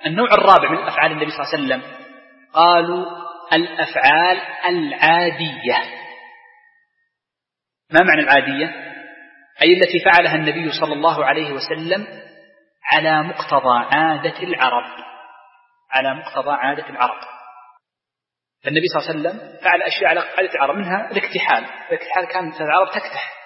النوع الرابع من أفعال النبي صلى الله عليه وسلم قالوا الأفعال العادية. ما معنى العادية؟ أي التي فعلها النبي صلى الله عليه وسلم على مقتضى عادة العرب، على مقتضى عادة العرب. فالنبي صلى الله عليه وسلم فعل أشياء على عادة العرب، منها الاكتحال. الاكتحال كانت العرب تكتح،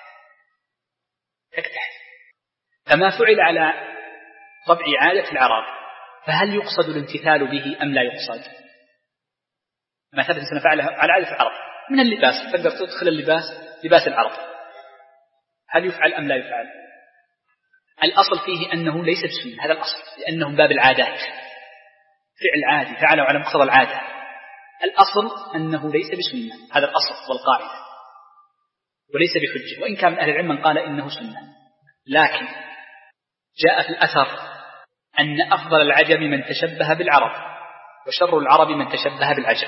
فما فعل على طبع عادة العرب فهل يقصد الامتثال به أم لا يقصد؟ ما ثبت أنه فعله على عادة العرب من اللباس، تقدر تدخل اللباس لباس العرب، هل يفعل أم لا يفعل؟ الأصل فيه أنه ليس بسنة، هذا الأصل، لأنه من باب العادات، فعل عادي فعله على مقتضى العادة. الأصل أنه ليس بسنة، هذا الأصل والقاعدة، وليس بحجة، وإن كان من أهل العلم من قال إنه سنة. لكن جاء في الأثر أن أفضل العجم من تشبه بالعرب، وشر العرب من تشبه بالعجم.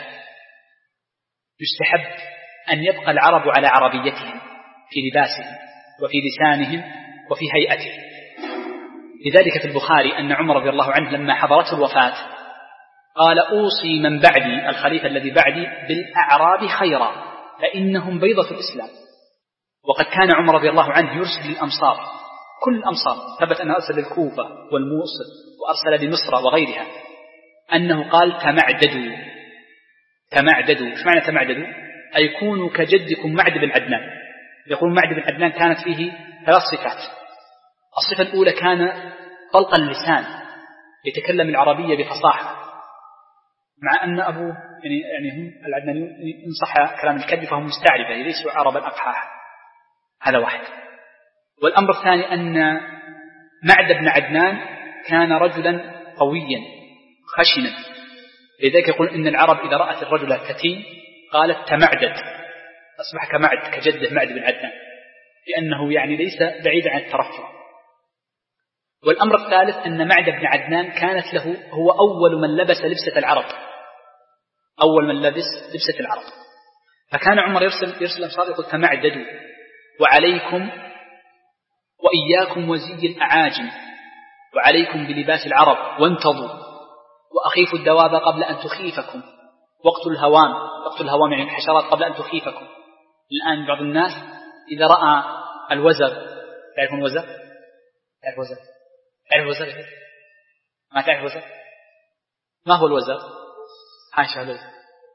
يستحب أن يبقى العرب على عربيتهم في لباسهم وفي لسانهم وفي هيئتهم. لذلك في البخاري أن عمر رضي الله عنه لما حضرته الوفاة قال أوصي من بعدي، الخليفة الذي بعدي، بالأعراب خيرا فإنهم بيضة الإسلام. وقد كان عمر رضي الله عنه يرسل للأمصار، كل الأمصار، ثبت أنه أرسل للكوفة والموصل وأرسل لمصر وغيرها، أنه قال تمعددوا. تمعددوا، إيش معنى تمعددوا؟ أي كونوا كجدكم معد بن عدنان. يقول معد بن عدنان كانت فيه 3 صفات. الصفة الأولى كان طلق اللسان، يتكلم العربية بفصاحة، مع أن أبوه يعني هم العدنانيون إن صح كلام الكذب فهم مستعربة ليسوا عربا أقحاح. هذا واحد. والأمر الثاني أن معد بن عدنان كان رجلا قويا خشنا، لذلك يقول إن العرب إذا رأت الرجل الكتيم قالت تمعدد، أصبح كمعد كجده معد بن عدنان، لأنه يعني ليس بعيد عن الترفع. والأمر الثالث أن معد بن عدنان كانت له، هو أول من لبس لبسة العرب، أول من لبس لبسة العرب. فكان عمر يرسل أمصار يقول تمعددوا وعليكم وإياكم وزي الأعاجم وعليكم بلباس العرب وانتظوا وأخيفوا الدواب قبل أن تخيفكم واقتلوا الهوام يعني الحشرات قبل أن تخيفكم. الآن بعض الناس إذا رأى الوزغ، تعرفون الوزغ؟ تعرف الوزغ؟ ما تعرف الوزغ؟ ما هو الوزغ؟ حاشا الوزغ،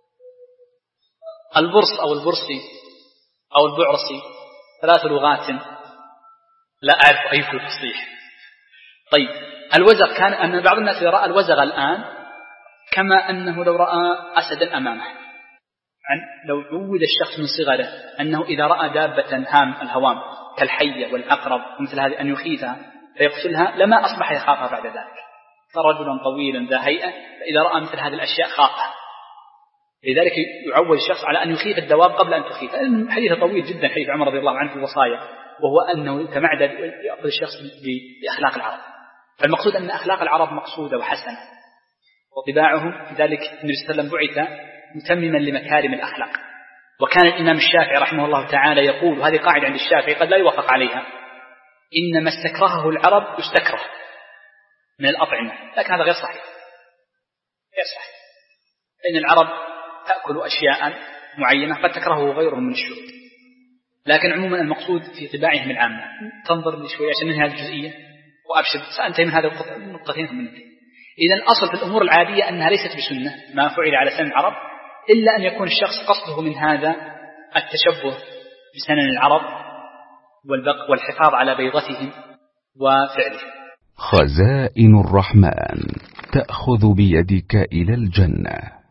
البرص أو البرصي أو البعرصي، 3 لغات لا أعرف أي في الفصيح. طيب الوزغ كان أن بعض الناس إذا رأى الوزغ الآن كما أنه لو رأى أسدا أمامه، لو عود الشخص من صغره أنه إذا رأى دابة هام الهوام كالحية والعقرب ومثل هذه أن يخيفها فيقتلها لما أصبح يخافها بعد ذلك. فرجلا طويلا ذا هيئة فإذا رأى مثل هذه الأشياء خافها. لذلك يعود الشخص على أن يخيف الدواب قبل أن تخيف. الحديث طويل جدا، حديث عمر رضي الله عنه في الوصايا، وهو أنه تمعدد يأخذ الشخص بأخلاق العرب. فالمقصود أن أخلاق العرب مقصودة وحسنة وطباعهم، لذلك النبي صلى الله عليه وسلم بعث متمما لمكارم الأخلاق. وكان الإمام الشافعي رحمه الله تعالى يقول، وهذه قاعدة عند الشافعي قد لا يوافق عليها، إنما استكرهه العرب يستكره من الأطعمة، لكن هذا غير صحيح، غير صحيح، لأن العرب تأكل أشياء معينة قد تكرهه غيرهم من الشعوب، لكن عموما المقصود في طباعهم العامة. تنظر لي شوية عشان ننهي هذه الجزئية وأبشر سأنتهي من هذا النقطتين من انتهي. إذا الأصل في الأمور العادية أنها ليست بسنة ما فعل على سنن العرب، إلا أن يكون الشخص قصده من هذا التشبه بسنن العرب والحفاظ على بيضتهم وفعلهم. خزائن الرحمن تأخذ بيدك إلى الجنة.